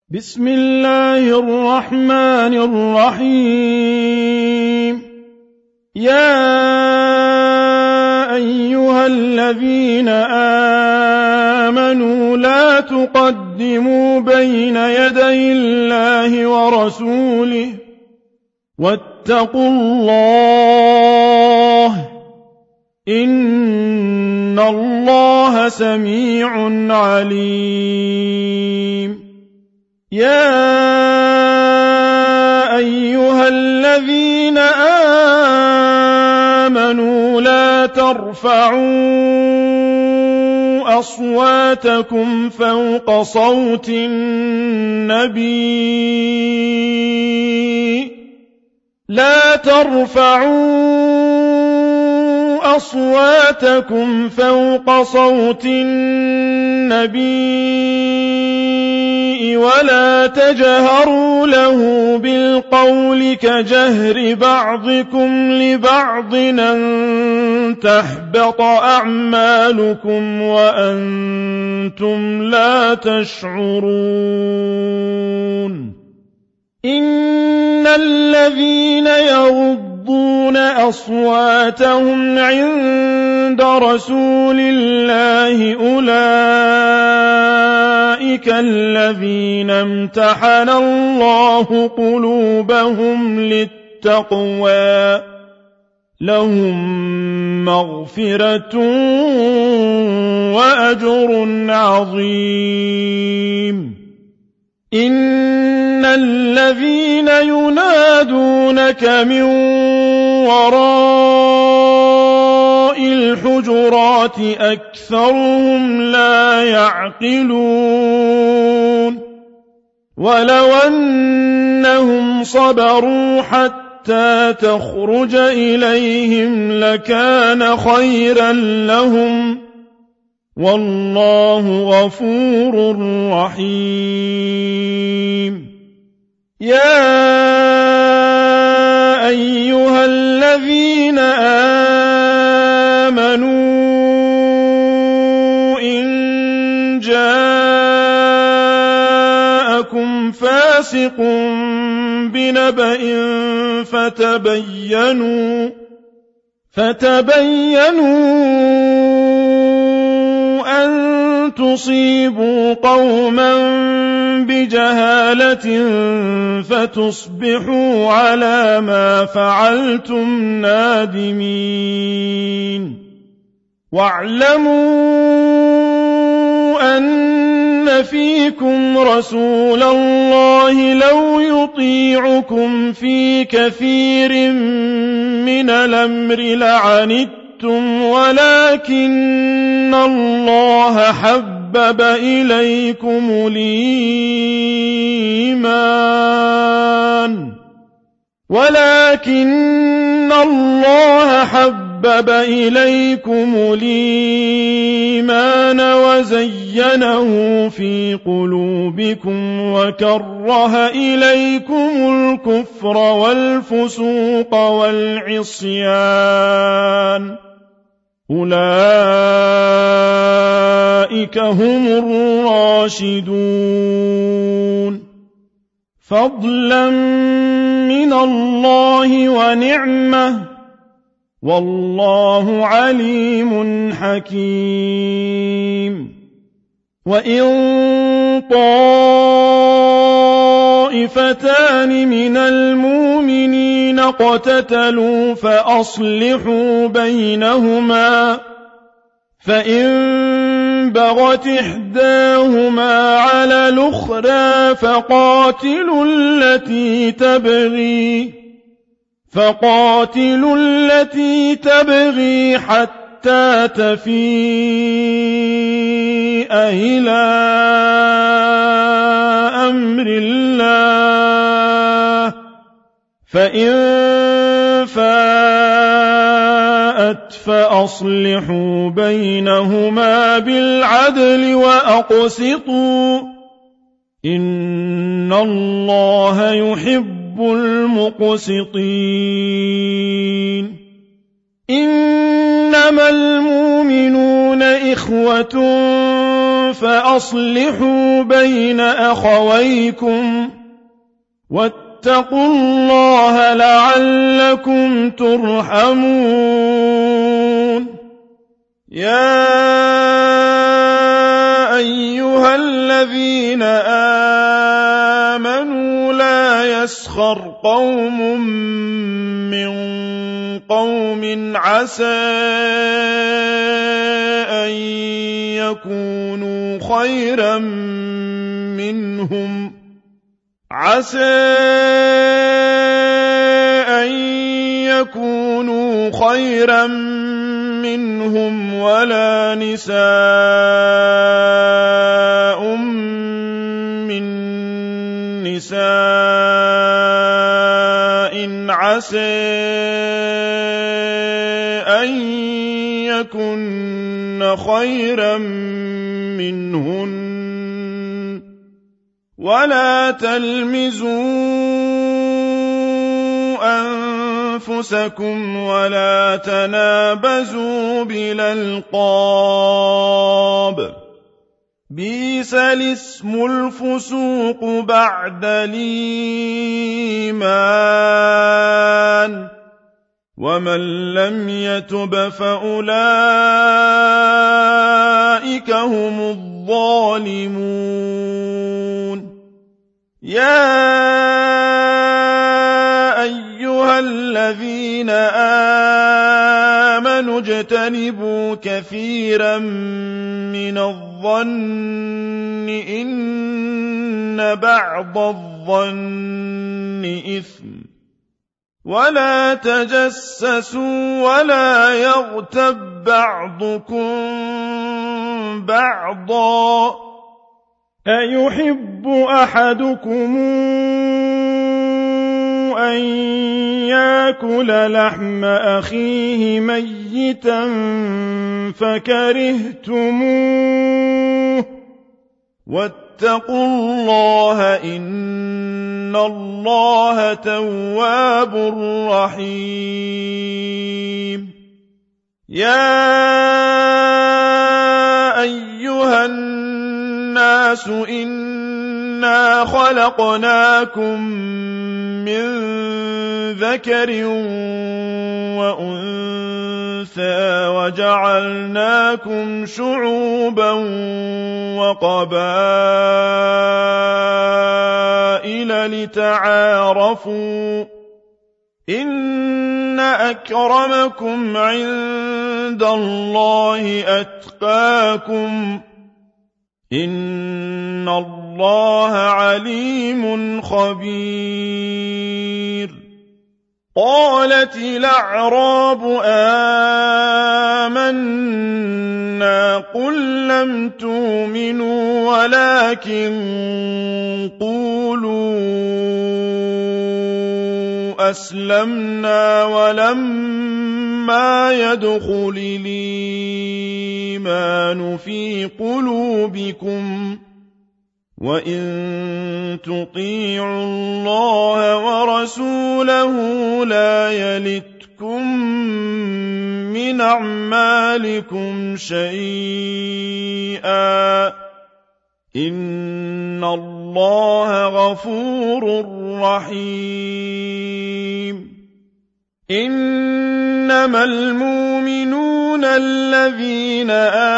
بسم الله الرحمن الرحيم. يا أيها الذين آمنوا لا تقدموا بين يدي الله ورسوله واتقوا الله إن الله سميع عليم. يا أيها الذين آمنوا لا ترفعوا أصواتكم فوق صوت النبي ولا تجهروا له بالقول كجهر بعضكم لبعض أن تحبط أعمالكم وأنتم لا تشعرون. إن الذين يغضون أصواتهم عند رسول الله أولئك الذين امتحن الله قلوبهم للتقوى لهم مغفرة وأجر عظيم. إن الذين ينادونك من وراء الحجرات أكثرهم لا يعقلون. ولو أنهم صبروا حتى تخرج إليهم لكان خيرا لهم والله غفور رحيم. يا أيها الذين آمنوا إن جاءكم فاسق بنبأ فتبينوا أن تصيبوا قوما بجهالة فتصبحوا على ما فعلتم نادمين. واعلموا أن فيكم رسول الله لو يطيعكم في كثير من الأمر لعنتم ولكن الله حبب إليكم الإيمان وزينه في قلوبكم وكره إليكم الكفر والفسوق والعصيان أولئك هم الراشدون فضلا من الله ونعمة والله عليم حكيم. وإن طائفتان من المؤمنين اقتتلوا فأصلحوا بينهما فإن بغت إحداهما على الأخرى فقاتلوا التي تبغي حتى تفيء إلى أمر الله فإن فاءت فأصلحوا بينهما بالعدل وأقسطوا إن الله يحب المقسطين. إنما المؤمنون إخوة فأصلحوا بين أخويكم واتقوا الله لعلكم ترحمون يا أيها الذين آمنوا لا يسخر قوم من قوم عسى أن يكونوا خيرا منهم ولا نساء من نساء عسى أن يكن خيرا منهن ولا تلمزوا أنفسكم ولا تنابزوا بالألقاب بئس الاسم الفسوق بعد الإيمان ومن لم يتب فأولئك هم الظالمون يا أيها الذين آمنوا اجتنبوا كثيرا من الظن إن بعض الظن إثم ولا تجسسوا ولا يغتب بعضكم بعضا أيحب أحدكم أن يأكل لحم أخيه ميتا فكرهتموه واتقوا الله إن الله تواب رحيم يا أيها الناس إنا خلقناكم من ذكر وأنثى وجعلناكم شعوبا وقبائل لتعارفوا إن أكرمكم عند الله أتقاكم إن الله عليم خبير قالت الأعراب آمنا قل لم تؤمنوا ولكن قولوا أسلمنا ولما يدخل الإيمان في قلوبكم وإن تطيعوا الله ورسوله لا يلتكم من أعمالكم شيئا إن الله غفور رحيم إنما المؤمنون الذين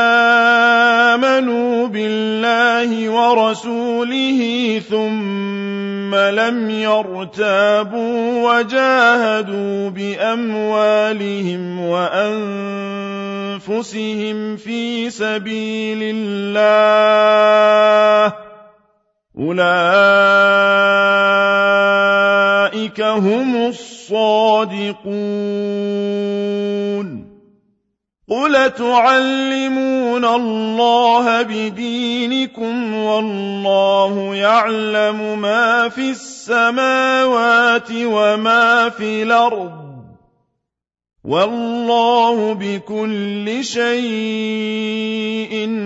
آمنوا بالله ورسوله ثم لم يرتابوا وجاهدوا بأموالهم وأنفسهم في سبيل الله أولئك هم الصادقون قل تعلمون الله بدينكم والله يعلم ما في السماوات وما في الأرض والله بكل شيء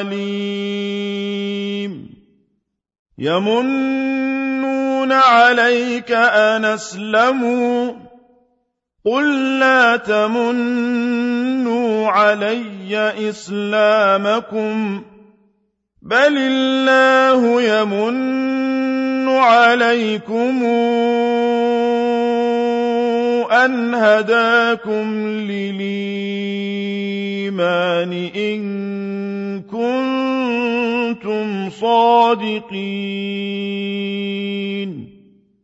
عليم يمنون عليك أن أسلموا قل لا تمنوا علي إسلامكم بل الله يمن عليكم أن هداكم للإيمان إن كنتم صادقين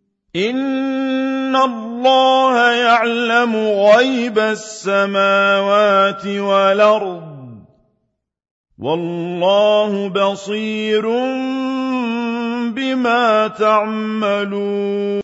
إن الله يعلم غيب السماوات والأرض والله بصير بما تعملون